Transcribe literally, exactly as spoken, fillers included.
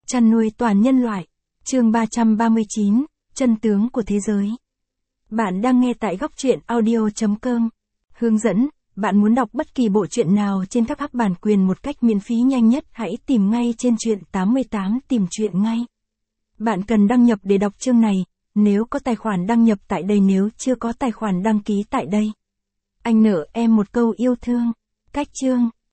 chăn nuôi toàn nhân loại. Chương ba trăm ba mươi chín, chân tướng của thế giới. Bạn đang nghe tại góc truyện audio chấm com. Hướng dẫn, bạn muốn đọc bất kỳ bộ truyện nào trên các app bản quyền một cách miễn phí nhanh nhất, hãy tìm ngay trên truyện tám mươi tám tìm truyện ngay. Bạn cần đăng nhập để đọc chương này, nếu có tài khoản đăng nhập tại đây, nếu chưa có tài khoản đăng ký tại đây. Anh nợ em một câu yêu thương. Cách chương.